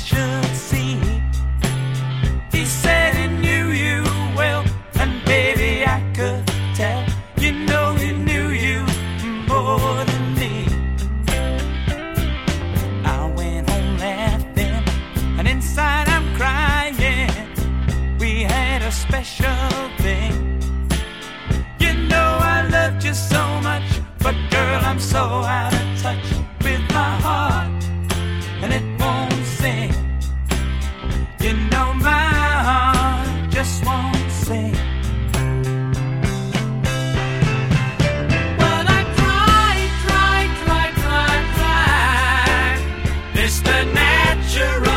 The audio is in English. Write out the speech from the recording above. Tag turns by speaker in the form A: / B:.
A: should see. He said he knew you well, and baby, I could tell. You know he knew you more than me. I went home laughing, and inside I'm crying. We had a special thing. You know I loved you so much, but girl, I'm so out of touch with my heart, and it won't sing. You know my heart just won't sing. Well, I tried, Mr. Natural.